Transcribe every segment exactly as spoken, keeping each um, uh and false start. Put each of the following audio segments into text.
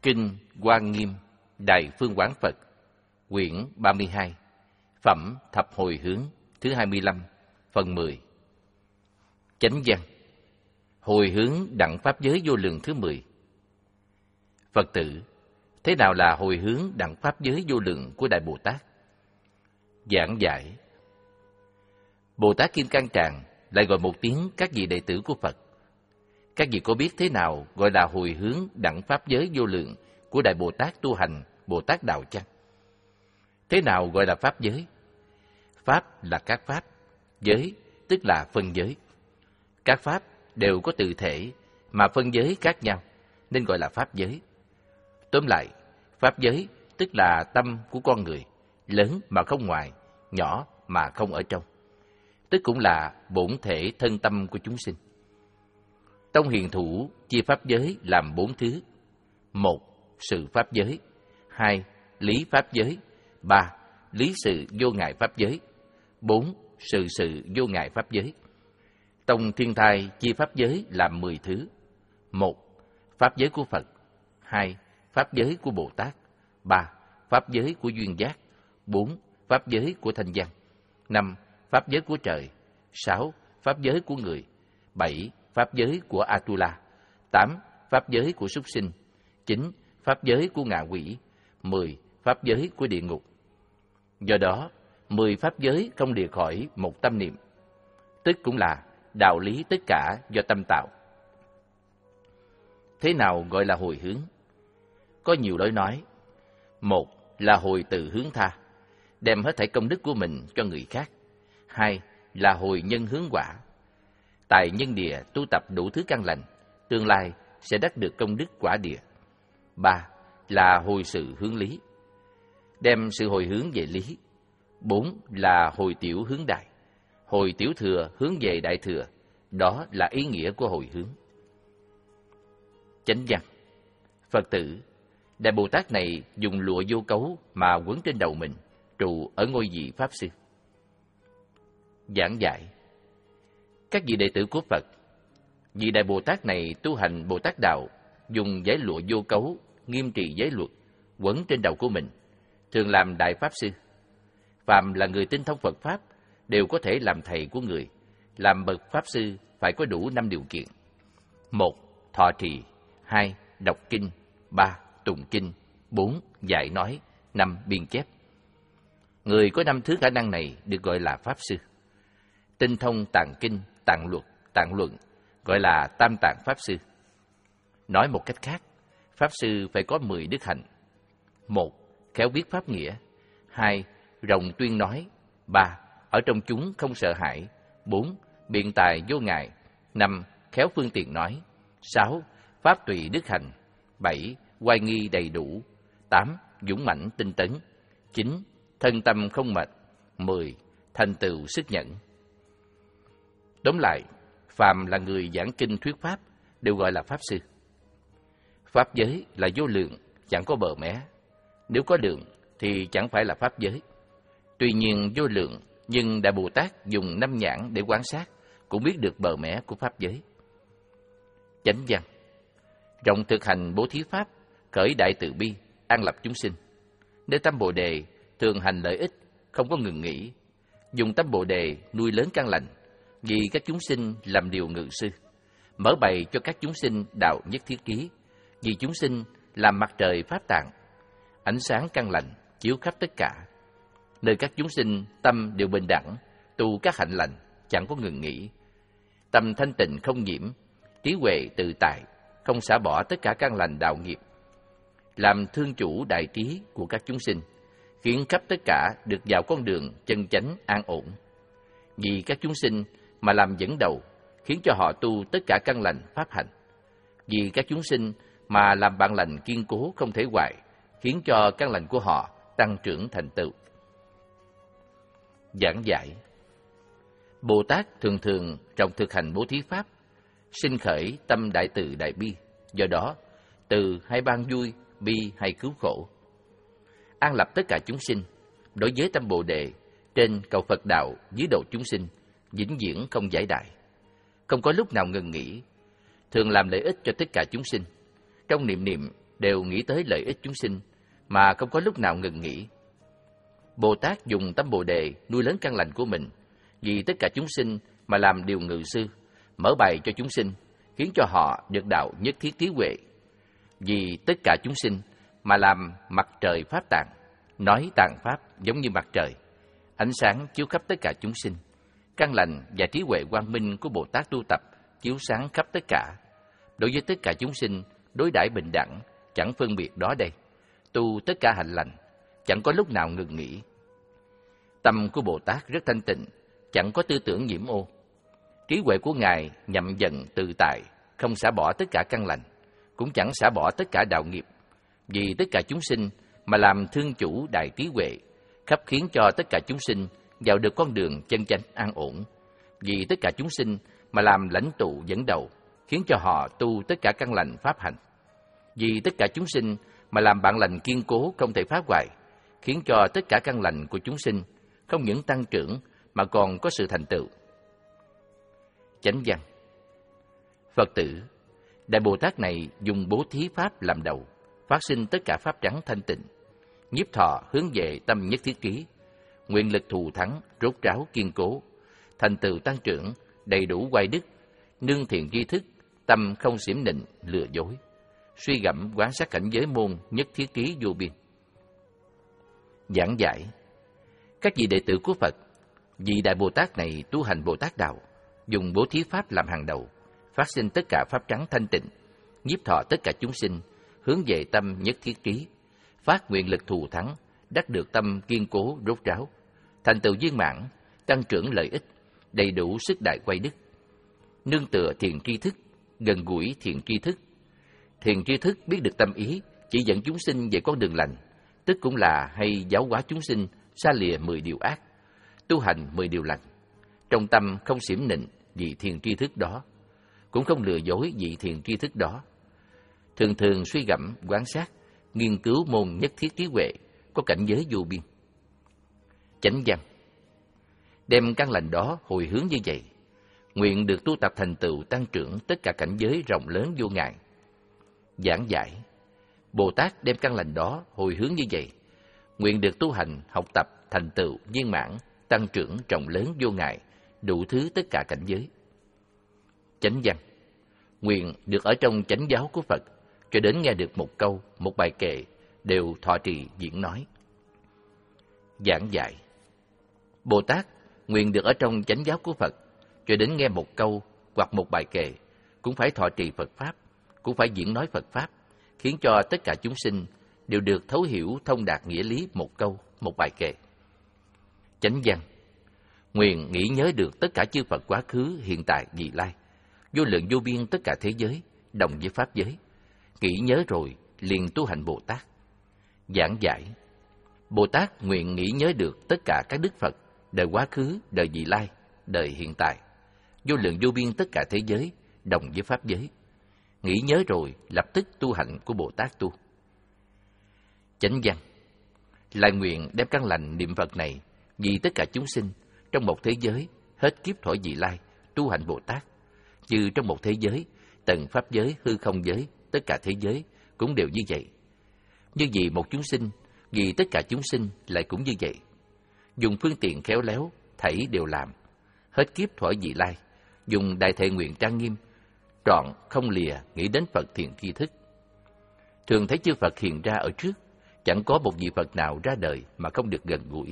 Kinh Hoa Nghiêm Đại Phương Quán Phật, quyển ba mươi hai, Phẩm Thập Hồi Hướng thứ hai mươi lăm, phần mười. Chánh văn. Hồi hướng đặng pháp giới vô lượng thứ mười. Phật tử, thế nào là hồi hướng đặng pháp giới vô lượng của Đại Bồ Tát? Giảng giải. Bồ Tát Kim Cang Tràng lại gọi một tiếng các vị đệ tử của Phật. Các vị có biết thế nào gọi là hồi hướng đặng pháp giới vô lượng của Đại Bồ Tát tu hành Bồ Tát Đạo chăng? Thế nào gọi là pháp giới? Pháp là các pháp, giới tức là phân giới. Các pháp đều có tự thể mà phân giới khác nhau, nên gọi là pháp giới. Tóm lại, pháp giới tức là tâm của con người, lớn mà không ngoài, nhỏ mà không ở trong. Tức cũng là bổn thể thân tâm của chúng sinh. Tông Hiền Thủ chia pháp giới làm bốn thứ. Một, sự pháp giới. Hai, lý pháp giới. Ba, lý sự vô ngại pháp giới. Bốn, sự sự vô ngại pháp giới. Tông Thiên Thai chia pháp giới làm mười thứ. Một, pháp giới của Phật. Hai, pháp giới của Bồ Tát. Ba, pháp giới của duyên giác. Bốn, pháp giới của thanh văn. Năm, pháp giới của trời. Sáu, pháp giới của người. Bảy, pháp giới của Atula. Tám, pháp giới của súc sinh. Chín, pháp giới của ngạ quỷ. Mười, pháp giới của địa ngục. Do đó, mười pháp giới không lìa khỏi một tâm niệm, tức cũng là đạo lý tất cả do tâm tạo. Thế nào gọi là hồi hướng? Có nhiều lối nói. Một là hồi từ hướng tha, đem hết thảy công đức của mình cho người khác. Hai là hồi nhân hướng quả, tại nhân địa tu tập đủ thứ căn lành, tương lai sẽ đắc được công đức quả địa. Ba là hồi sự hướng lý, đem sự hồi hướng về lý. Bốn là hồi tiểu hướng đại, hồi tiểu thừa hướng về đại thừa. Đó là ý nghĩa của hồi hướng. Chánh văn. Phật tử, Đại Bồ Tát này dùng lụa vô cấu mà quấn trên đầu mình, trụ ở ngôi vị Pháp Sư. Giảng giải. Các vị đệ tử của Phật, vị Đại Bồ Tát này tu hành Bồ Tát Đạo, dùng giấy lụa vô cấu, nghiêm trì giới luật, quấn trên đầu của mình, thường làm Đại Pháp Sư. Phàm là người tinh thông Phật Pháp, đều có thể làm thầy của người. Làm bậc Pháp Sư phải có đủ năm điều kiện. Một, thọ trì. Hai, đọc kinh. Ba, tụng kinh. Bốn, dạy nói. Năm, biên chép. Người có năm thứ khả năng này được gọi là Pháp Sư. Tinh thông tạng kinh, tạng luật, tạng luận, gọi là Tam Tạng Pháp Sư. Nói một cách khác, Pháp Sư phải có mười đức hạnh. Một, khéo biết pháp nghĩa. Hai, rộng tuyên nói. Ba, ở trong chúng không sợ hãi. Bốn, biện tài vô ngại. Năm, khéo phương tiện nói. Sáu, pháp tùy đức hành. Bảy, oai nghi đầy đủ. Tám, dũng mãnh tinh tấn. Chín, thân tâm không mệt. Mười, thành tựu sức nhẫn. Tóm lại, phàm là người giảng kinh thuyết pháp đều gọi là Pháp Sư. Pháp giới là vô lượng, chẳng có bờ mé. Nếu có lượng thì chẳng phải là Pháp giới. Tuy nhiên vô lượng, nhưng Đại Bồ Tát dùng năm nhãn để quan sát, cũng biết được bờ mé của Pháp giới. Chánh văn. Rộng thực hành bố thí Pháp, khởi đại từ bi, an lập chúng sinh. Nơi tâm Bồ Đề, thường hành lợi ích, không có ngừng nghỉ. Dùng tâm Bồ Đề nuôi lớn căn lành, vì các chúng sinh làm điều ngự sư. Mở bày cho các chúng sinh đạo nhất thiết ký, vì chúng sinh làm mặt trời Pháp tạng. Ánh sáng căn lành, chiếu khắp tất cả. Nơi các chúng sinh tâm đều bình đẳng, tu các hạnh lành, chẳng có ngừng nghỉ. Tâm thanh tịnh không nhiễm, trí huệ tự tại, không xả bỏ tất cả căn lành đạo nghiệp. Làm thương chủ đại trí của các chúng sinh, khiến khắp tất cả được vào con đường chân chánh an ổn. Vì các chúng sinh mà làm dẫn đầu, khiến cho họ tu tất cả căn lành pháp hạnh. Vì các chúng sinh mà làm bạn lành kiên cố không thể hoại, khiến cho căn lành của họ tăng trưởng thành tựu. Giảng giải. Bồ Tát thường thường trong thực hành bố thí pháp, sinh khởi tâm đại từ đại bi, do đó từ hay ban vui, bi hay cứu khổ. An lập tất cả chúng sinh, đối với tâm Bồ Đề, trên cầu Phật đạo, dưới độ chúng sinh, vĩnh viễn không giải đại, không có lúc nào ngừng nghỉ, thường làm lợi ích cho tất cả chúng sinh. Trong niệm niệm đều nghĩ tới lợi ích chúng sinh, mà không có lúc nào ngừng nghỉ. Bồ Tát dùng tâm Bồ Đề nuôi lớn căn lành của mình, vì tất cả chúng sinh mà làm điều ngự sư, mở bày cho chúng sinh, khiến cho họ được đạo nhất thiết trí huệ. Vì tất cả chúng sinh mà làm mặt trời pháp tạng, nói tạng pháp giống như mặt trời, ánh sáng chiếu khắp tất cả chúng sinh. Căn lành và trí huệ quang minh của Bồ Tát tu tập chiếu sáng khắp tất cả. Đối với tất cả chúng sinh, đối đãi bình đẳng, chẳng phân biệt đó đây. Tu tất cả hạnh lành, chẳng có lúc nào ngừng nghỉ. Tâm của Bồ Tát rất thanh tịnh, chẳng có tư tưởng nhiễm ô. Trí huệ của Ngài nhậm dần tự tại, không xả bỏ tất cả căn lành, cũng chẳng xả bỏ tất cả đạo nghiệp. Vì tất cả chúng sinh mà làm thương chủ đại trí huệ, khắp khiến cho tất cả chúng sinh vào được con đường chân chánh an ổn. Vì tất cả chúng sinh mà làm lãnh tụ dẫn đầu, khiến cho họ tu tất cả căn lành pháp hành. Vì tất cả chúng sinh mà làm bạn lành kiên cố không thể phá hoại, khiến cho tất cả căn lành của chúng sinh không những tăng trưởng mà còn có sự thành tựu. Chánh văn. Phật tử, Đại Bồ Tát này dùng bố thí pháp làm đầu, phát sinh tất cả pháp trắng thanh tịnh, nhiếp thọ hướng về tâm nhất thiết trí, nguyện lực thù thắng, rốt ráo kiên cố, thành tựu tăng trưởng, đầy đủ quay đức, nương thiện tri thức, tâm không xiểm nịnh, lừa dối, suy gẫm quán sát cảnh giới môn nhất thiết trí vô biên. Giảng giải. Các vị đệ tử của Phật, vị Đại Bồ Tát này tu hành Bồ Tát đạo, dùng bố thí pháp làm hàng đầu, phát sinh tất cả pháp trắng thanh tịnh, nhiếp thọ tất cả chúng sinh, hướng về tâm nhất thiết trí, phát nguyện lực thù thắng, đắc được tâm kiên cố rốt ráo, thành tựu viên mãn, tăng trưởng lợi ích, đầy đủ sức đại quay đức, nương tựa thiền tri thức, gần gũi thiền tri thức. Thiền tri thức biết được tâm ý, chỉ dẫn chúng sinh về con đường lành, tức cũng là hay giáo hóa chúng sinh xa lìa mười điều ác, tu hành mười điều lành. Trong tâm không xiểm nịnh vì thiền tri thức đó, cũng không lừa dối vì thiền tri thức đó. Thường thường suy gẫm, quan sát, nghiên cứu môn nhất thiết trí huệ, có cảnh giới vô biên. Chánh văn. Đem căn lành đó hồi hướng như vậy, nguyện được tu tập thành tựu tăng trưởng tất cả cảnh giới rộng lớn vô ngại. Giảng giải. Bồ Tát đem căn lành đó hồi hướng như vậy, nguyện được tu hành, học tập, thành tựu, viên mãn, tăng trưởng rộng lớn vô ngại, đủ thứ tất cả cảnh giới. Chánh văn. Nguyện được ở trong chánh giáo của Phật, cho đến nghe được một câu, một bài kệ, đều thọ trì diễn nói. Giảng giải. Bồ Tát nguyện được ở trong chánh giáo của Phật, cho đến nghe một câu hoặc một bài kệ, cũng phải thọ trì Phật Pháp, cũng phải diễn nói Phật Pháp, khiến cho tất cả chúng sinh đều được thấu hiểu thông đạt nghĩa lý một câu, một bài kệ. Chánh văn. Nguyện nghĩ nhớ được tất cả chư Phật quá khứ, hiện tại, vị lai, vô lượng vô biên tất cả thế giới, đồng với Pháp giới. Nghĩ nhớ rồi, liền tu hành Bồ Tát. Giảng giải. Bồ Tát nguyện nghĩ nhớ được tất cả các Đức Phật, đời quá khứ, đời vị lai, đời hiện tại, vô lượng vô biên tất cả thế giới, đồng với Pháp giới. Nghĩ nhớ rồi, lập tức tu hành của Bồ Tát tu. Chánh văn. Lại nguyện đem căn lành niệm Phật này vì tất cả chúng sinh trong một thế giới, hết kiếp thọ vị lai, tu hành Bồ Tát. Như trong một thế giới, tầng Pháp giới, hư không giới, tất cả thế giới cũng đều như vậy. Như vì một chúng sinh, vì tất cả chúng sinh lại cũng như vậy. Dùng phương tiện khéo léo, thảy đều làm. Hết kiếp thọ vị lai, dùng đại thệ nguyện trang nghiêm, trọn không lìa nghĩ đến Phật thiền tri thức. Thường thấy chư Phật hiện ra ở trước, chẳng có một vị Phật nào ra đời mà không được gần gũi.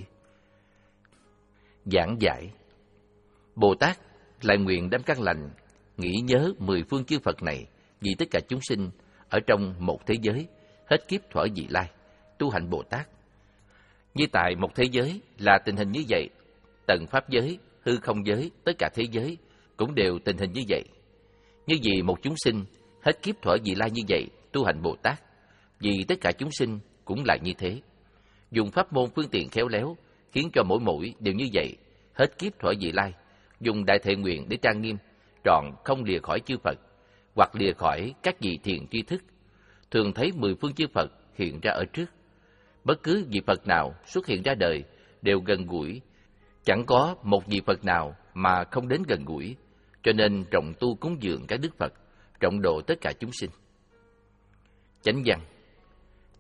Giảng giải. Bồ Tát lại nguyện đem căn lành nghĩ nhớ mười phương chư Phật này vì tất cả chúng sinh ở trong một thế giới, hết kiếp thuở vị lai, tu hành Bồ Tát. Như tại một thế giới là tình hình như vậy, tầng Pháp giới, hư không giới, tất cả thế giới cũng đều tình hình như vậy. Như vì một chúng sinh hết kiếp thuở vị lai như vậy, tu hành Bồ Tát, vì tất cả chúng sinh cũng lại như thế. Dùng pháp môn phương tiện khéo léo, khiến cho mỗi mỗi đều như vậy, hết kiếp thuở vị lai, dùng đại thệ nguyện để trang nghiêm, trọn không lìa khỏi chư Phật, hoặc lìa khỏi các vị thiền tri thức. Thường thấy mười phương chư Phật hiện ra ở trước. Bất cứ vị Phật nào xuất hiện ra đời đều gần gũi, chẳng có một vị Phật nào mà không đến gần gũi, cho nên trọng tu cúng dường các Đức Phật, trọng độ tất cả chúng sinh. Chánh văn.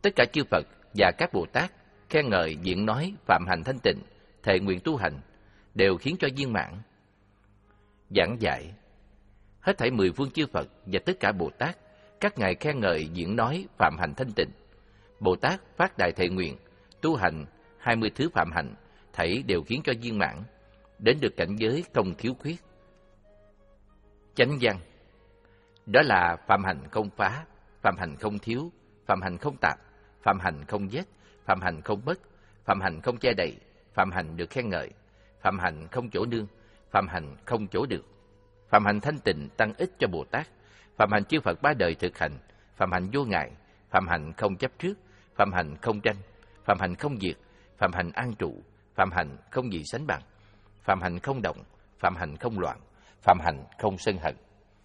Tất cả chư Phật và các Bồ Tát khen ngợi diễn nói phạm hành thanh tịnh, thệ nguyện tu hành, đều khiến cho viên mãn. Giảng giải. Hết thảy mười phương chư Phật và tất cả Bồ Tát, các ngài khen ngợi diễn nói phạm hành thanh tịnh. Bồ Tát phát đại thệ nguyện, tu hành hai mươi thứ phạm hạnh, thảy đều khiến cho viên mãn, đến được cảnh giới không thiếu khuyết. Chánh văn. Đó là phạm hành không phá, phạm hành không thiếu, phạm hành không tạp, phạm hành không giết, phạm hành không mất, phạm hành không che đậy, phạm hành được khen ngợi, phạm hành không chỗ nương, phạm hành không chỗ được. Phạm hành thanh tịnh tăng ích cho Bồ Tát, phạm hành chư Phật ba đời thực hành, phạm hành vô ngại, phạm hành không chấp trước, phạm hành không tranh, phạm hành không diệt, phạm hành an trụ, phạm hành không gì sánh bằng, phạm hành không động, phạm hành không loạn, phạm hành không sân hận.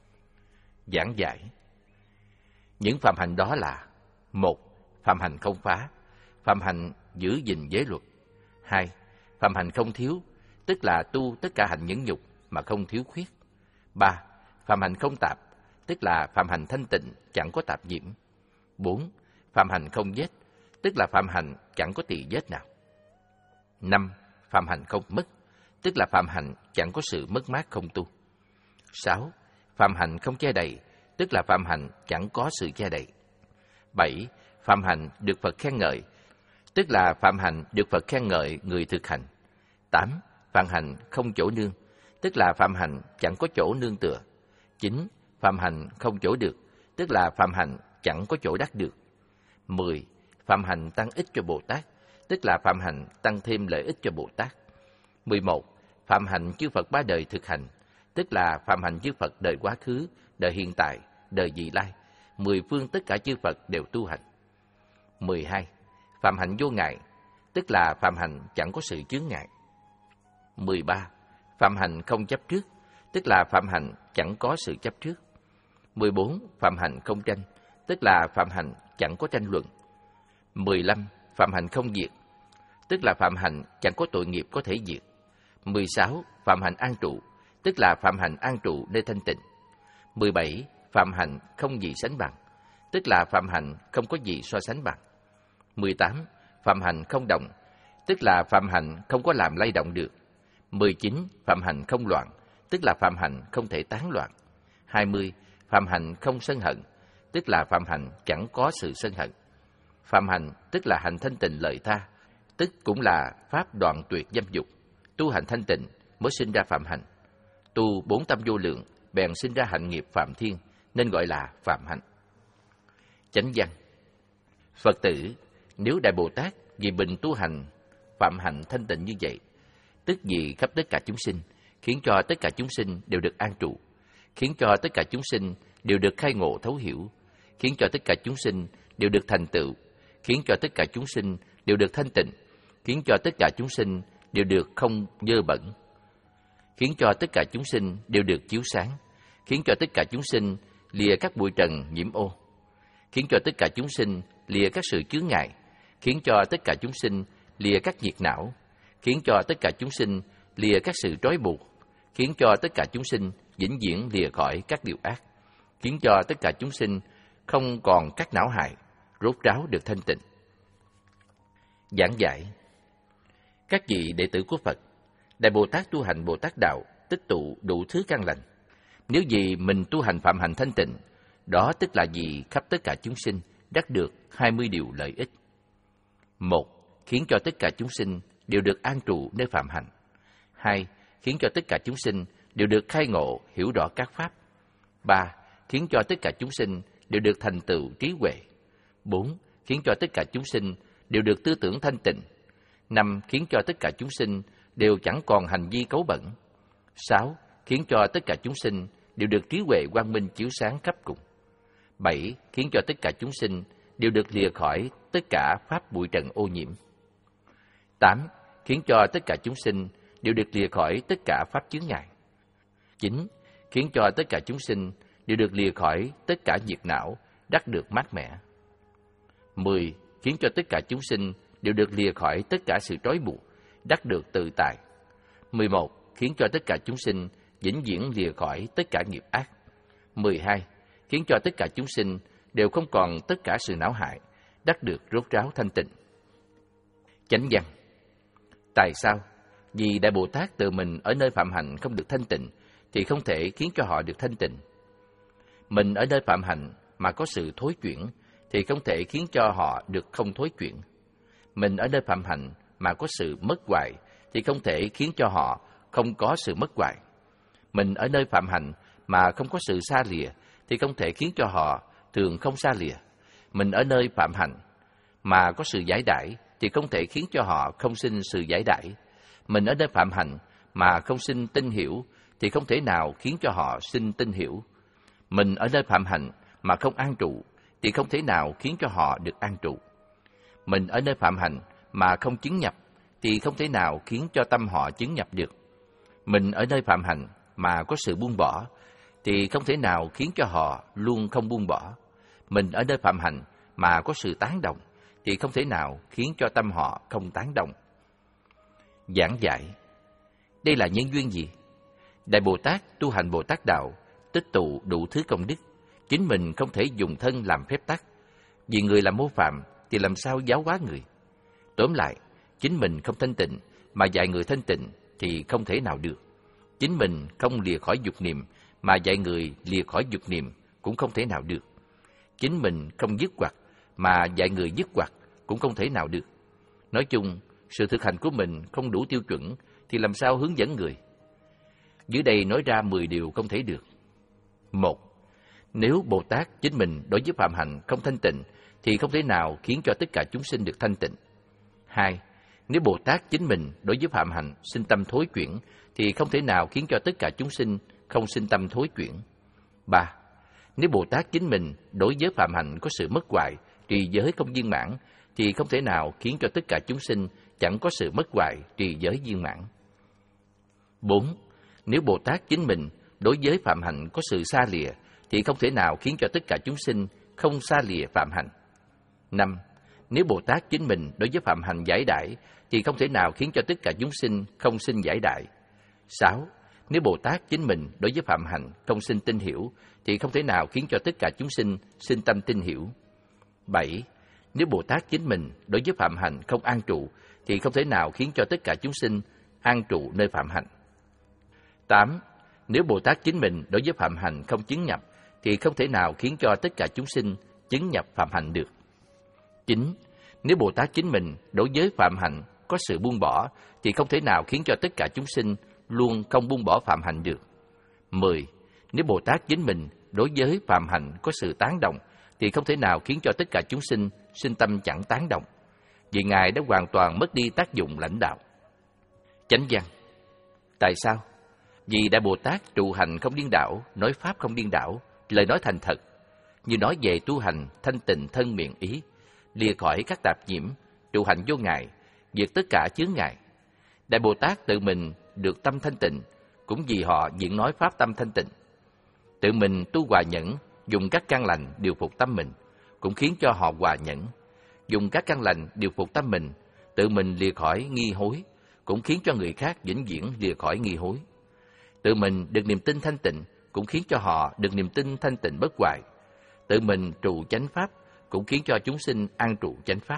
Giảng giải. Những phạm hành đó là: một. Phạm hành không phá, phạm hành giữ gìn giới luật. Hai. Phạm hành không thiếu, tức là tu tất cả hạnh nhẫn nhục mà không thiếu khuyết. Ba. Phạm hành không tạp, tức là phạm hành thanh tịnh, chẳng có tạp nhiễm. Bốn. Phạm hành không giết, tức là phạm hành chẳng có tỳ vết nào. Năm. Phạm hành không mất, tức là phạm hành chẳng có sự mất mát không tu. Sáu. Phạm hành không che đậy, tức là phạm hành chẳng có sự che đậy. Bảy. Phạm hành được Phật khen ngợi, tức là phạm hành được Phật khen ngợi người thực hành. Tám. Phạm hành không chỗ nương, tức là phạm hành chẳng có chỗ nương tựa. Chín. Phạm hành không chỗ được, tức là phạm hành chẳng có chỗ đắc được. Mười. Phạm hành tăng ích cho Bồ Tát, tức là phạm hành tăng thêm lợi ích cho Bồ Tát. Mười một. Phạm hành chư Phật ba đời thực hành, tức là phạm hành chư Phật đời quá khứ, đời hiện tại, đời vị lai, mười phương tất cả chư Phật đều tu hành. Mười hai. Phạm hành vô ngại, tức là phạm hành chẳng có sự chướng ngại. Mười ba. Phạm hành không chấp trước, tức là phạm hành chẳng có sự chấp trước. Mười bốn. Phạm hành không tranh, tức là phạm hành chẳng có tranh luận. Mười lăm. Phạm hành không diệt, tức là phạm hành chẳng có tội nghiệp có thể diệt. Mười sáu. Phạm hành an trụ, tức là phạm hành an trụ nơi thanh tịnh. Mười bảy. Phạm hành không gì sánh bằng, tức là phạm hành không có gì so sánh bằng. Mười tám. Phạm hành không động, tức là phạm hành không có làm lay động được. Mười chín. Phạm hành không loạn, tức là phạm hành không thể tán loạn. Hai mươi. Phạm hành không sân hận, tức là phạm hành chẳng có sự sân hận. Phạm hành tức là hành thanh tịnh lợi tha, tức cũng là pháp đoạn tuyệt dâm dục. Tu hành thanh tịnh mới sinh ra phạm hành. Tu bốn tâm vô lượng bèn sinh ra hạnh nghiệp phạm thiên, nên gọi là phạm hạnh. Chánh văn. Phật tử, nếu Đại Bồ Tát vì bình tu hành phạm hạnh thanh tịnh như vậy, tức vì khắp tất cả chúng sinh, khiến cho tất cả chúng sinh đều được an trụ, khiến cho tất cả chúng sinh đều được khai ngộ thấu hiểu, khiến cho tất cả chúng sinh đều được thành tựu, khiến cho tất cả chúng sinh đều được thanh tịnh, khiến cho tất cả chúng sinh đều được không dơ bẩn, khiến cho tất cả chúng sinh đều được chiếu sáng, khiến cho tất cả chúng sinh lìa các bụi trần nhiễm ô, khiến cho tất cả chúng sinh lìa các sự chướng ngại, khiến cho tất cả chúng sinh lìa các nhiệt não, khiến cho tất cả chúng sinh lìa các sự trói buộc, khiến cho tất cả chúng sinh vĩnh viễn lìa khỏi các điều ác, khiến cho tất cả chúng sinh không còn các não hại, rốt ráo được thanh tịnh. Giảng giải. Các vị đệ tử của Phật, Đại Bồ Tát tu hành Bồ Tát đạo, tích tụ đủ thứ căn lành. Nếu vì mình tu hành phạm hạnh thanh tịnh, đó tức là vì khắp tất cả chúng sinh đắc được hai mươi điều lợi ích. Một, khiến cho tất cả chúng sinh đều được an trụ nơi phạm hạnh. Hai, khiến cho tất cả chúng sinh đều được khai ngộ, hiểu rõ các pháp. Ba, khiến cho tất cả chúng sinh đều được thành tựu trí huệ. Bốn, khiến cho tất cả chúng sinh đều được tư tưởng thanh tịnh. Năm, khiến cho tất cả chúng sinh đều chẳng còn hành vi cấu bẩn. Sáu, khiến cho tất cả chúng sinh đều được trí huệ quang minh chiếu sáng khắp cùng. Bảy, khiến cho tất cả chúng sinh đều được lìa khỏi tất cả pháp bụi trần ô nhiễm. Tám, khiến cho tất cả chúng sinh đều được lìa khỏi tất cả pháp chướng ngại. Chín, khiến cho tất cả chúng sinh đều được lìa khỏi tất cả nhiệt não, đắc được mát mẻ. Mười, khiến cho tất cả chúng sinh đều được lìa khỏi tất cả sự trói buộc, đắc được tự tại. Mười một, khiến cho tất cả chúng sinh vĩnh viễn lìa khỏi tất cả nghiệp ác. Mười hai, khiến cho tất cả chúng sinh đều không còn tất cả sự não hại, đắc được rốt ráo thanh tịnh. Chánh văn. Tại sao? Vì Đại Bồ Tát tự mình ở nơi phạm hạnh không được thanh tịnh, thì không thể khiến cho họ được thanh tịnh. Mình ở nơi phạm hạnh mà có sự thối chuyển, thì không thể khiến cho họ được không thối chuyển. Mình ở nơi phạm hạnh mà có sự mất hoại, thì không thể khiến cho họ không có sự mất hoại. Mình ở nơi phạm hạnh mà không có sự xa lìa, thì không thể khiến cho họ thường không xa lìa. Mình ở nơi phạm hạnh mà có sự giải đãi, thì không thể khiến cho họ không sinh sự giải đãi. Mình ở nơi phạm hạnh mà không sinh tin hiểu, thì không thể nào khiến cho họ sinh tin hiểu. Mình ở nơi phạm hạnh mà không an trụ, thì không thể nào khiến cho họ được an trụ. Mình ở nơi phạm hạnh mà không chứng nhập, thì không thể nào khiến cho tâm họ chứng nhập được. Mình ở nơi phạm hạnh mà có sự buông bỏ, thì không thể nào khiến cho họ luôn không buông bỏ. Mình ở nơi phạm hạnh mà có sự tán đồng, thì không thể nào khiến cho tâm họ không tán đồng. Giảng giải. Đây là nhân duyên gì? Đại Bồ Tát tu hành Bồ Tát Đạo, tích tụ đủ thứ công đức, chính mình không thể dùng thân làm phép tắc. Vì người làm mô phạm, thì làm sao giáo hóa người? Tóm lại, chính mình không thanh tịnh, mà dạy người thanh tịnh thì không thể nào được. Chính mình không lìa khỏi dục niệm, mà dạy người lìa khỏi dục niệm cũng không thể nào được. Chính mình không dứt hoặc, mà dạy người dứt hoặc cũng không thể nào được. Nói chung, sự thực hành của mình không đủ tiêu chuẩn, thì làm sao hướng dẫn người? Dưới đây nói ra mười điều không thể được. Một, nếu Bồ Tát chính mình đối với phạm hạnh không thanh tịnh, thì không thể nào khiến cho tất cả chúng sinh được thanh tịnh. Hai, nếu Bồ Tát chính mình đối với phạm hạnh sinh tâm thối chuyển, thì không thể nào khiến cho tất cả chúng sinh không sinh tâm thối chuyển. Ba, nếu Bồ Tát chính mình đối với phạm hạnh có sự mất hoại, trì giới không viên mãn, thì không thể nào khiến cho tất cả chúng sinh chẳng có sự mất hoại, trì giới viên mãn. Bốn, nếu Bồ Tát chính mình đối với phạm hạnh có sự xa lìa, thì không thể nào khiến cho tất cả chúng sinh không xa lìa phạm hạnh. Năm, nếu Bồ Tát chính mình đối với phạm hạnh giải đãi, thì không thể nào khiến cho tất cả chúng sinh không sinh giải đãi. Sáu, nếu Bồ Tát chính mình đối với phạm hạnh không sinh tin hiểu, thì không thể nào khiến cho tất cả chúng sinh sinh tâm tin hiểu. Bảy, nếu Bồ Tát chính mình đối với phạm hạnh không an trụ, thì không thể nào khiến cho tất cả chúng sinh an trụ nơi phạm hạnh. Tám, nếu Bồ Tát chính mình đối với phạm hạnh không chứng nhập, thì không thể nào khiến cho tất cả chúng sinh chứng nhập phạm hạnh được. Chín, nếu Bồ Tát chính mình đối với phạm hạnh có sự buông bỏ, thì không thể nào khiến cho tất cả chúng sinh luôn không buông bỏ phạm hạnh được. Mười, nếu Bồ Tát chính mình đối với phạm hạnh có sự tán đồng, thì không thể nào khiến cho tất cả chúng sinh sinh tâm chẳng tán đồng, vì Ngài đã hoàn toàn mất đi tác dụng lãnh đạo. Chánh văn. Tại sao? Vì Đại Bồ Tát trụ hành không điên đảo, nói pháp không điên đảo, lời nói thành thật, như nói về tu hành thanh tịnh thân miệng ý, lìa khỏi các tạp nhiễm, trụ hành vô ngại, diệt tất cả chướng ngại. Đại Bồ Tát tự mình được tâm thanh tịnh, cũng vì họ diễn nói pháp tâm thanh tịnh. Tự mình tu hòa nhẫn, dùng các căn lành điều phục tâm mình, cũng khiến cho họ hòa nhẫn. Dùng các căn lành điều phục tâm mình, tự mình lìa khỏi nghi hối, cũng khiến cho người khác vĩnh viễn lìa khỏi nghi hối. Tự mình được niềm tin thanh tịnh, cũng khiến cho họ được niềm tin thanh tịnh bất hoại. Tự mình trụ chánh pháp, cũng khiến cho chúng sinh an trụ chánh pháp.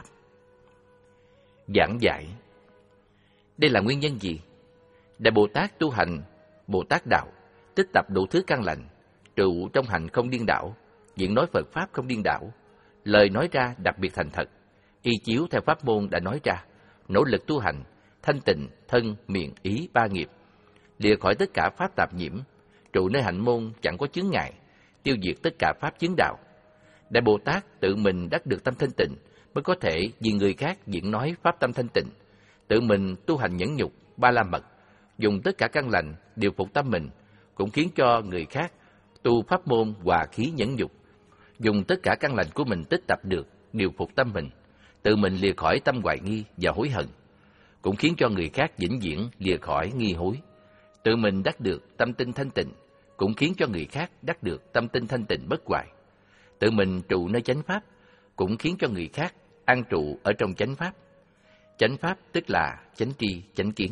Giảng giải. Đây là nguyên nhân gì? Đại Bồ Tát tu hành Bồ Tát Đạo, tích tập đủ thứ căn lành, trụ trong hành không điên đảo, diễn nói Phật pháp không điên đảo, lời nói ra đặc biệt thành thật, y chiếu theo pháp môn đã nói ra, nỗ lực tu hành, thanh tịnh thân miệng ý ba nghiệp, lìa khỏi tất cả pháp tạp nhiễm, trụ nơi hạnh môn chẳng có chướng ngại, tiêu diệt tất cả pháp chứng đạo. Đại Bồ Tát tự mình đắc được tâm thanh tịnh, mới có thể vì người khác diễn nói pháp tâm thanh tịnh. Tự mình tu hành nhẫn nhục ba la mật, dùng tất cả căn lành điều phục tâm mình, cũng khiến cho người khác tu pháp môn hòa khí nhẫn nhục, dùng tất cả căn lành của mình tích tập được điều phục tâm mình, tự mình lìa khỏi tâm hoài nghi và hối hận, cũng khiến cho người khác vĩnh viễn lìa khỏi nghi hối. Tự mình đắc được tâm tinh thanh tịnh, cũng khiến cho người khác đắc được tâm tinh thanh tịnh bất hoại. Tự mình trụ nơi chánh pháp, cũng khiến cho người khác an trụ ở trong chánh pháp. Chánh pháp tức là chánh tri, chánh kiến.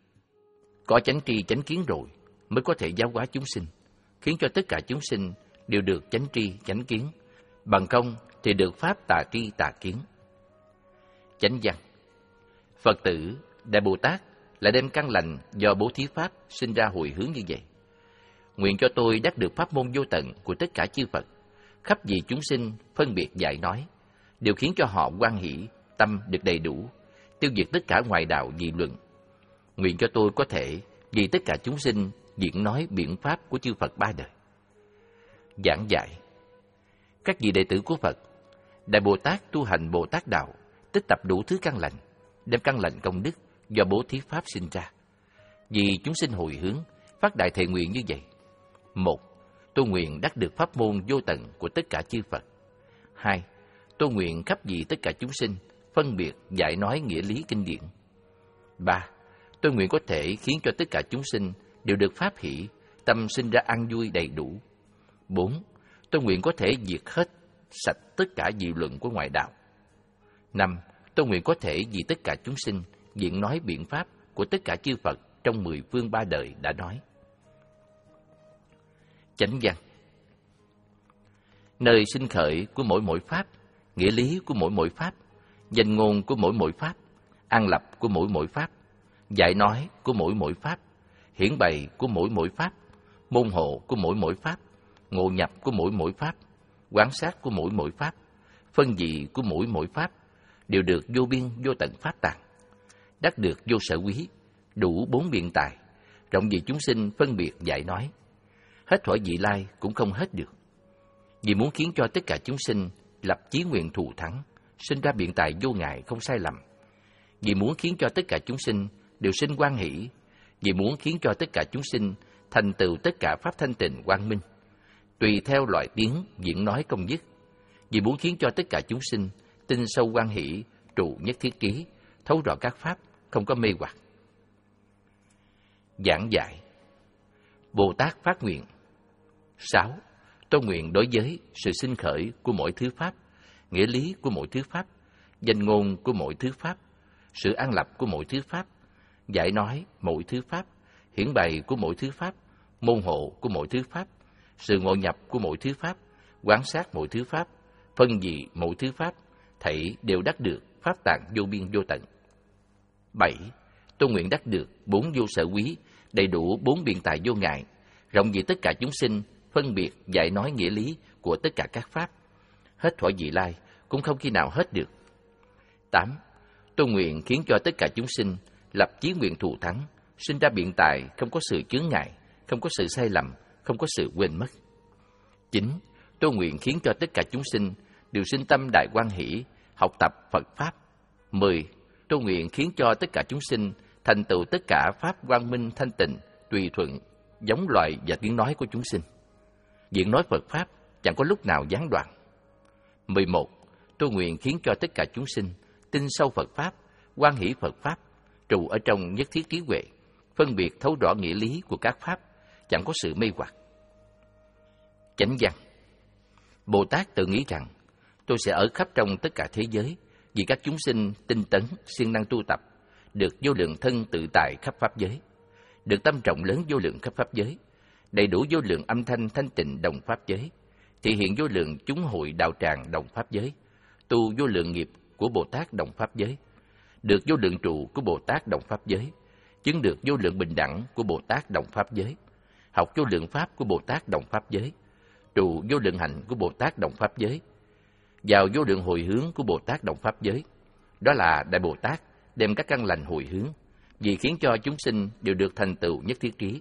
Có chánh tri, chánh kiến rồi mới có thể giáo hóa chúng sinh, khiến cho tất cả chúng sinh đều được chánh tri, chánh kiến. Bằng không, thì được pháp tà tri tà kiến. Chánh văn. Phật tử, Đại Bồ Tát là đem căn lành do bố thí pháp sinh ra hồi hướng như vậy. Nguyện cho tôi đắc được pháp môn vô tận của tất cả chư Phật, khắp vì chúng sinh phân biệt dạy nói, đều khiến cho họ hoan hỷ, tâm được đầy đủ, tiêu diệt tất cả ngoại đạo dị luận. Nguyện cho tôi có thể vì tất cả chúng sinh diễn nói biện pháp của chư Phật ba đời. Giảng dạy. Các vị đệ tử của Phật, Đại Bồ Tát tu hành Bồ Tát đạo, tích tập đủ thứ căn lành, đem căn lành công đức do bố thí pháp sinh ra. Vì chúng sinh hồi hướng, phát đại thệ nguyện như vậy. Một, tôi nguyện đắc được pháp môn vô tận của tất cả chư Phật. Hai, tôi nguyện khắp vì tất cả chúng sinh phân biệt giải nói nghĩa lý kinh điển. Ba, tôi nguyện có thể khiến cho tất cả chúng sinh đều được pháp hỷ, tâm sinh ra an vui đầy đủ. Bốn, tôi nguyện có thể diệt hết sạch tất cả dị luận của ngoại đạo. Năm, tôi nguyện có thể vì tất cả chúng sinh diễn nói biện pháp của tất cả chư Phật trong mười phương ba đời đã nói. Chánh văn. Nơi sinh khởi của mỗi mỗi pháp, nghĩa lý của mỗi mỗi pháp, danh ngôn của mỗi mỗi pháp, an lập của mỗi mỗi pháp, giải nói của mỗi mỗi pháp, hiển bày của mỗi mỗi pháp, môn hộ của mỗi mỗi pháp, ngộ nhập của mỗi mỗi pháp, quán sát của mỗi mỗi pháp, phân dị của mỗi mỗi pháp, đều được vô biên vô tận pháp tạng, đắc được vô sở quý, đủ bốn biện tài, rộng vì chúng sinh phân biệt giải nói. Hết thuở vị lai cũng không hết được. Vì muốn khiến cho tất cả chúng sinh lập chí nguyện thù thắng, sinh ra biện tài vô ngại không sai lầm. Vì muốn khiến cho tất cả chúng sinh đều sinh hoan hỷ. Vì muốn khiến cho tất cả chúng sinh thành tựu tất cả pháp thanh tịnh quang minh, tùy theo loại tiếng diễn nói công dứt. Vì muốn khiến cho tất cả chúng sinh tinh sâu hoan hỷ, trụ nhất thiết trí, thấu rõ các pháp, không có mê hoặc. Giảng dạy. Bồ Tát phát nguyện. Sáu, tôi nguyện đối với sự sinh khởi của mỗi thứ pháp, nghĩa lý của mỗi thứ pháp, danh ngôn của mỗi thứ pháp, sự an lập của mỗi thứ pháp, giải nói mỗi thứ pháp, hiển bày của mỗi thứ pháp, môn hộ của mỗi thứ pháp, sự ngộ nhập của mỗi thứ pháp, quán sát mỗi thứ pháp, phân dị mỗi thứ pháp, thảy đều đắc được pháp tạng vô biên vô tận. Bảy, tôi nguyện đắc được bốn vô sở quý, đầy đủ bốn biện tài vô ngại, rộng vì tất cả chúng sinh phân biệt giải nói nghĩa lý của tất cả các pháp, hết thuở vị lai cũng không khi nào hết được. Tám, tôi nguyện khiến cho tất cả chúng sinh lập chí nguyện thù thắng, sinh ra biện tài không có sự chướng ngại, không có sự sai lầm, không có sự quên mất. Chín, tôi nguyện khiến cho tất cả chúng sinh đều sinh tâm đại hoan hỷ, học tập Phật pháp. Mười, tôi nguyện khiến cho tất cả chúng sinh thành tựu tất cả pháp quang minh thanh tịnh, tùy thuận giống loài và tiếng nói của chúng sinh. Diễn nói Phật pháp chẳng có lúc nào gián đoạn. Mười một, tôi nguyện khiến cho tất cả chúng sinh tin sâu Phật pháp, hoan hỷ Phật pháp, trụ ở trong nhất thiết trí huệ, phân biệt thấu rõ nghĩa lý của các pháp, chẳng có sự mê hoặc. Chánh văn. Bồ Tát tự nghĩ rằng tôi sẽ ở khắp trong tất cả thế giới, vì các chúng sinh tinh tấn, siêng năng tu tập, được vô lượng thân tự tại khắp pháp giới, được tâm trọng lớn vô lượng khắp pháp giới, đầy đủ vô lượng âm thanh thanh tịnh đồng pháp giới, thị hiện vô lượng chúng hội đạo tràng đồng pháp giới, tu vô lượng nghiệp của Bồ Tát đồng pháp giới, được vô lượng trụ của Bồ Tát đồng pháp giới, chứng được vô lượng bình đẳng của Bồ Tát đồng pháp giới, học vô lượng pháp của Bồ Tát đồng pháp giới, trụ vô lượng hạnh của Bồ Tát đồng pháp giới, vào vô lượng hồi hướng của Bồ Tát đồng pháp giới. Đó là Đại Bồ Tát đem các căn lành hồi hướng, vì khiến cho chúng sinh đều được thành tựu nhất thiết trí.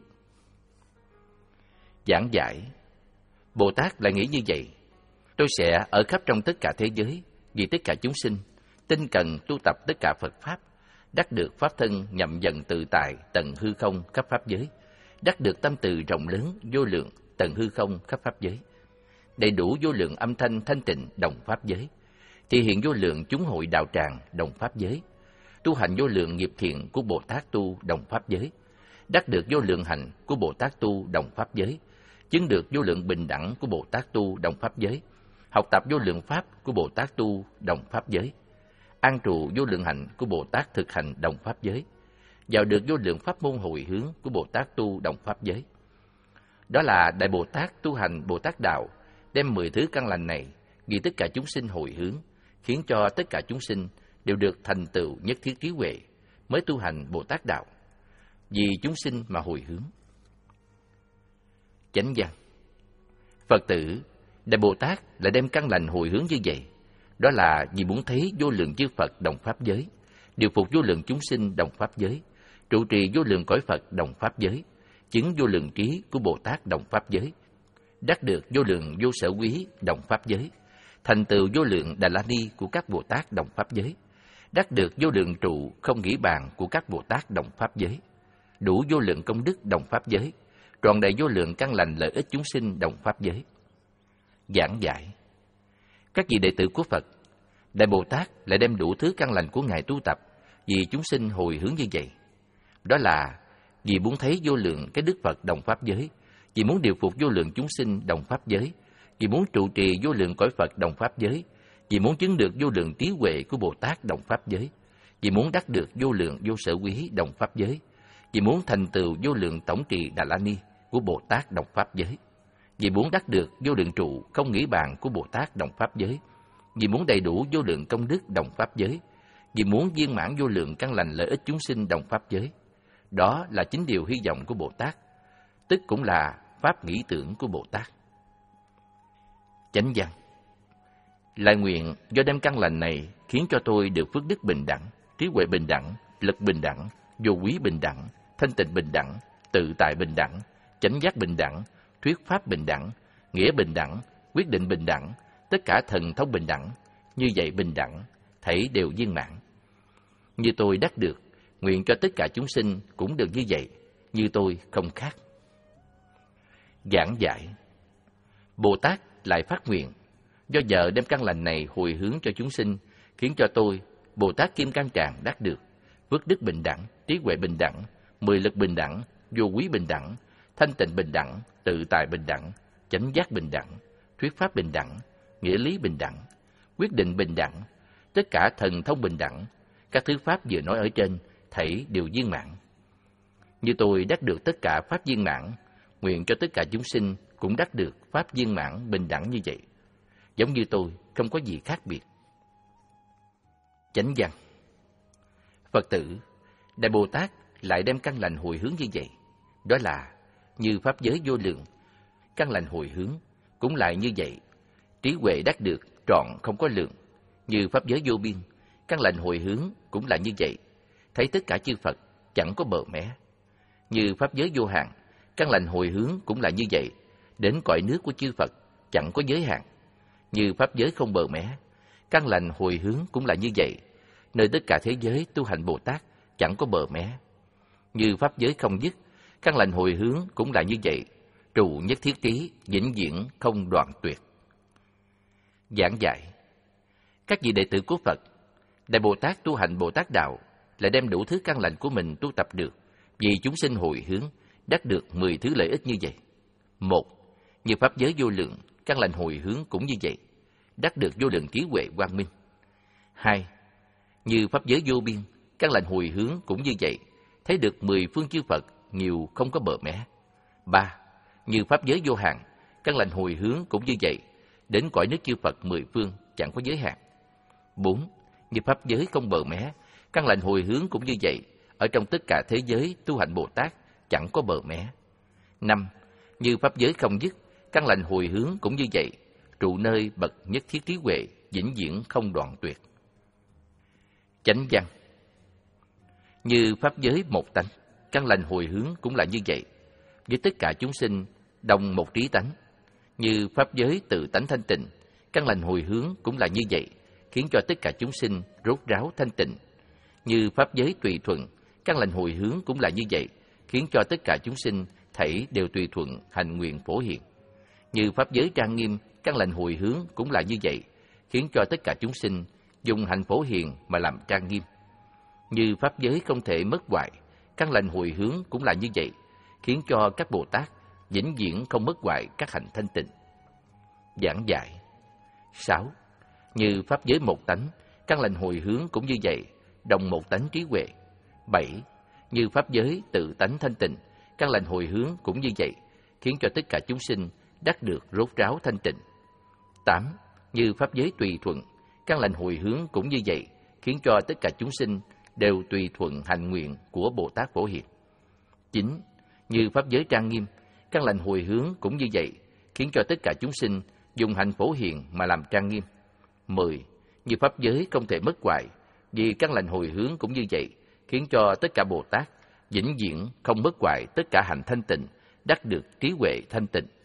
Giảng giải. Bồ Tát lại nghĩ như vậy: tôi sẽ ở khắp trong tất cả thế giới, vì tất cả chúng sinh tinh cần tu tập tất cả Phật pháp, đắc được pháp thân nhậm dần tự tại tận hư không khắp pháp giới, đắc được tâm từ rộng lớn vô lượng tận hư không khắp pháp giới, đầy đủ vô lượng âm thanh thanh tịnh đồng pháp giới, thị hiện vô lượng chúng hội đạo tràng đồng pháp giới, tu hành vô lượng nghiệp thiện của Bồ Tát tu đồng pháp giới, đắc được vô lượng hạnh của Bồ Tát tu đồng pháp giới, chứng được vô lượng bình đẳng của Bồ Tát tu đồng pháp giới, học tập vô lượng pháp của Bồ Tát tu đồng pháp giới, an trụ vô lượng hạnh của Bồ Tát thực hành đồng pháp giới, vào được vô lượng pháp môn hồi hướng của Bồ Tát tu đồng pháp giới. Đó là Đại Bồ Tát tu hành Bồ Tát đạo, đem mười thứ căn lành này vì tất cả chúng sinh hồi hướng, khiến cho tất cả chúng sinh đều được thành tựu nhất thiết trí huệ, mới tu hành Bồ Tát đạo. Vì chúng sinh mà hồi hướng. Chánh văn. Phật tử, Đại Bồ Tát lại đem căn lành hồi hướng như vậy. Đó là vì muốn thấy vô lượng chư Phật đồng pháp giới, điều phục vô lượng chúng sinh đồng pháp giới, trụ trì vô lượng cõi Phật đồng pháp giới, chứng vô lượng trí của Bồ Tát đồng pháp giới, đắc được vô lượng vô sở quý đồng pháp giới, thành tựu vô lượng Đà La Ni của các Bồ Tát đồng pháp giới, đắc được vô lượng trụ không nghĩ bàn của các Bồ Tát đồng pháp giới, đủ vô lượng công đức đồng pháp giới, trọn đầy vô lượng căn lành lợi ích chúng sinh đồng pháp giới. Giảng giải. Các vị đệ tử của Phật, Đại Bồ Tát lại đem đủ thứ căn lành của Ngài tu tập vì chúng sinh hồi hướng như vậy. Đó là vì muốn thấy vô lượng cái đức Phật đồng pháp giới, vì muốn điều phục vô lượng chúng sinh đồng pháp giới, vì muốn trụ trì vô lượng cõi Phật đồng pháp giới, vì muốn chứng được vô lượng trí huệ của Bồ Tát đồng pháp giới, vì muốn đắc được vô lượng vô sở quý đồng pháp giới, vì muốn thành tựu vô lượng tổng trì Đà La Ni của Bồ Tát đồng pháp giới, vì muốn đắc được vô lượng trụ không nghĩ bàn của Bồ Tát đồng pháp giới, vì muốn đầy đủ vô lượng công đức đồng pháp giới, vì muốn viên mãn vô lượng căn lành lợi ích chúng sinh đồng pháp giới. Đó là chính điều hy vọng của Bồ Tát, tức cũng là pháp nghĩ tưởng của Bồ Tát. Chánh văn. Lại nguyện do đem căn lành này khiến cho tôi được phước đức bình đẳng, trí huệ bình đẳng, lực bình đẳng, vô quý bình đẳng, thanh tịnh bình đẳng, tự tại bình đẳng, chánh giác bình đẳng, thuyết pháp bình đẳng, nghĩa bình đẳng, quyết định bình đẳng, tất cả thần thông bình đẳng, như vậy bình đẳng, thảy đều viên mãn. Như tôi đắc được, nguyện cho tất cả chúng sinh cũng được như vậy, như tôi không khác. Giảng giải. Bồ Tát lại phát nguyện, do giờ đem căn lành này hồi hướng cho chúng sinh, khiến cho tôi, Bồ Tát Kim Cang Tràng đắc được phước đức bình đẳng, trí huệ bình đẳng, mười lực bình đẳng, vô quý bình đẳng, thanh tịnh bình đẳng, tự tại bình đẳng, chánh giác bình đẳng, thuyết pháp bình đẳng, nghĩa lý bình đẳng, quyết định bình đẳng, tất cả thần thông bình đẳng, các thứ pháp vừa nói ở trên, thảy đều viên mãn. Như tôi đắc được tất cả pháp viên mãn, nguyện cho tất cả chúng sinh cũng đắc được pháp viên mãn bình đẳng như vậy. Giống như tôi, không có gì khác biệt. Chánh văn. Phật tử, Đại Bồ Tát lại đem căn lành hồi hướng như vậy. Đó là như pháp giới vô lượng, căn lành hồi hướng cũng lại như vậy. Trí huệ đắc được trọn không có lượng, như pháp giới vô biên, căn lành hồi hướng cũng là như vậy. Thấy tất cả chư Phật chẳng có bờ mé. Như pháp giới vô hạn, căn lành hồi hướng cũng là như vậy. Đến cõi nước của chư Phật chẳng có giới hạn. Như pháp giới không bờ mé, căn lành hồi hướng cũng là như vậy. Nơi tất cả thế giới tu hành Bồ Tát chẳng có bờ mé. Như pháp giới không dứt, căn lành hồi hướng cũng là như vậy. Trụ nhất thiết trí, vĩnh viễn không đoạn tuyệt. Giảng giải. Các vị đệ tử của Phật, Đại Bồ Tát tu hành Bồ Tát đạo lại đem đủ thứ căn lành của mình tu tập được, vì chúng sinh hồi hướng đắc được mười thứ lợi ích như vậy. Một, như pháp giới vô lượng, căn lành hồi hướng cũng như vậy, đắc được vô lượng trí huệ quang minh. Hai, như pháp giới vô biên, căn lành hồi hướng cũng như vậy, thấy được mười phương chư Phật nhiều không có bờ mé. Ba, như pháp giới vô hạn, căn lành hồi hướng cũng như vậy, đến cõi nước chư Phật mười phương chẳng có giới hạn. Bốn, như pháp giới không bờ mé, căn lành hồi hướng cũng như vậy, ở trong tất cả thế giới tu hành Bồ Tát chẳng có bờ mé. Năm, như pháp giới không dứt, căn lành hồi hướng cũng như vậy, trụ nơi bậc nhất thiết trí huệ, vĩnh viễn không đoạn tuyệt. Chánh văn. Như pháp giới một tánh, căn lành hồi hướng cũng là như vậy, với tất cả chúng sinh đồng một trí tánh. Như pháp giới tự tánh thanh tịnh, căn lành hồi hướng cũng là như vậy, khiến cho tất cả chúng sinh rốt ráo thanh tịnh. Như pháp giới tùy thuận, căn lành hồi hướng cũng là như vậy, khiến cho tất cả chúng sinh thảy đều tùy thuận hành nguyện phổ hiền. Như pháp giới trang nghiêm, căn lành hồi hướng cũng là như vậy, khiến cho tất cả chúng sinh dùng hành phổ hiền mà làm trang nghiêm. Như pháp giới không thể mất hoại, căn lành hồi hướng cũng là như vậy, khiến cho các Bồ Tát vĩnh viễn không mất hoại các hạnh thanh tịnh. Giảng giải. Sáu, như pháp giới một tánh, căn lành hồi hướng cũng như vậy, đồng một tánh trí huệ. Bảy, như pháp giới tự tánh thanh tịnh, căn lành hồi hướng cũng như vậy, khiến cho tất cả chúng sinh đắc được rốt ráo thanh tịnh. Tám, Như pháp giới tùy thuận, căn lành hồi hướng cũng như vậy, khiến cho tất cả chúng sinh đều tùy thuận hành nguyện của Bồ Tát Phổ Hiền. chín. Như pháp giới trang nghiêm, căn lành hồi hướng cũng như vậy, khiến cho tất cả chúng sinh dùng hành Phổ Hiền mà làm trang nghiêm. mười. Như pháp giới không thể mất hoại, vì căn lành hồi hướng cũng như vậy, khiến cho tất cả Bồ Tát vĩnh viễn không mất hoại tất cả hành thanh tịnh, đắc được trí huệ thanh tịnh.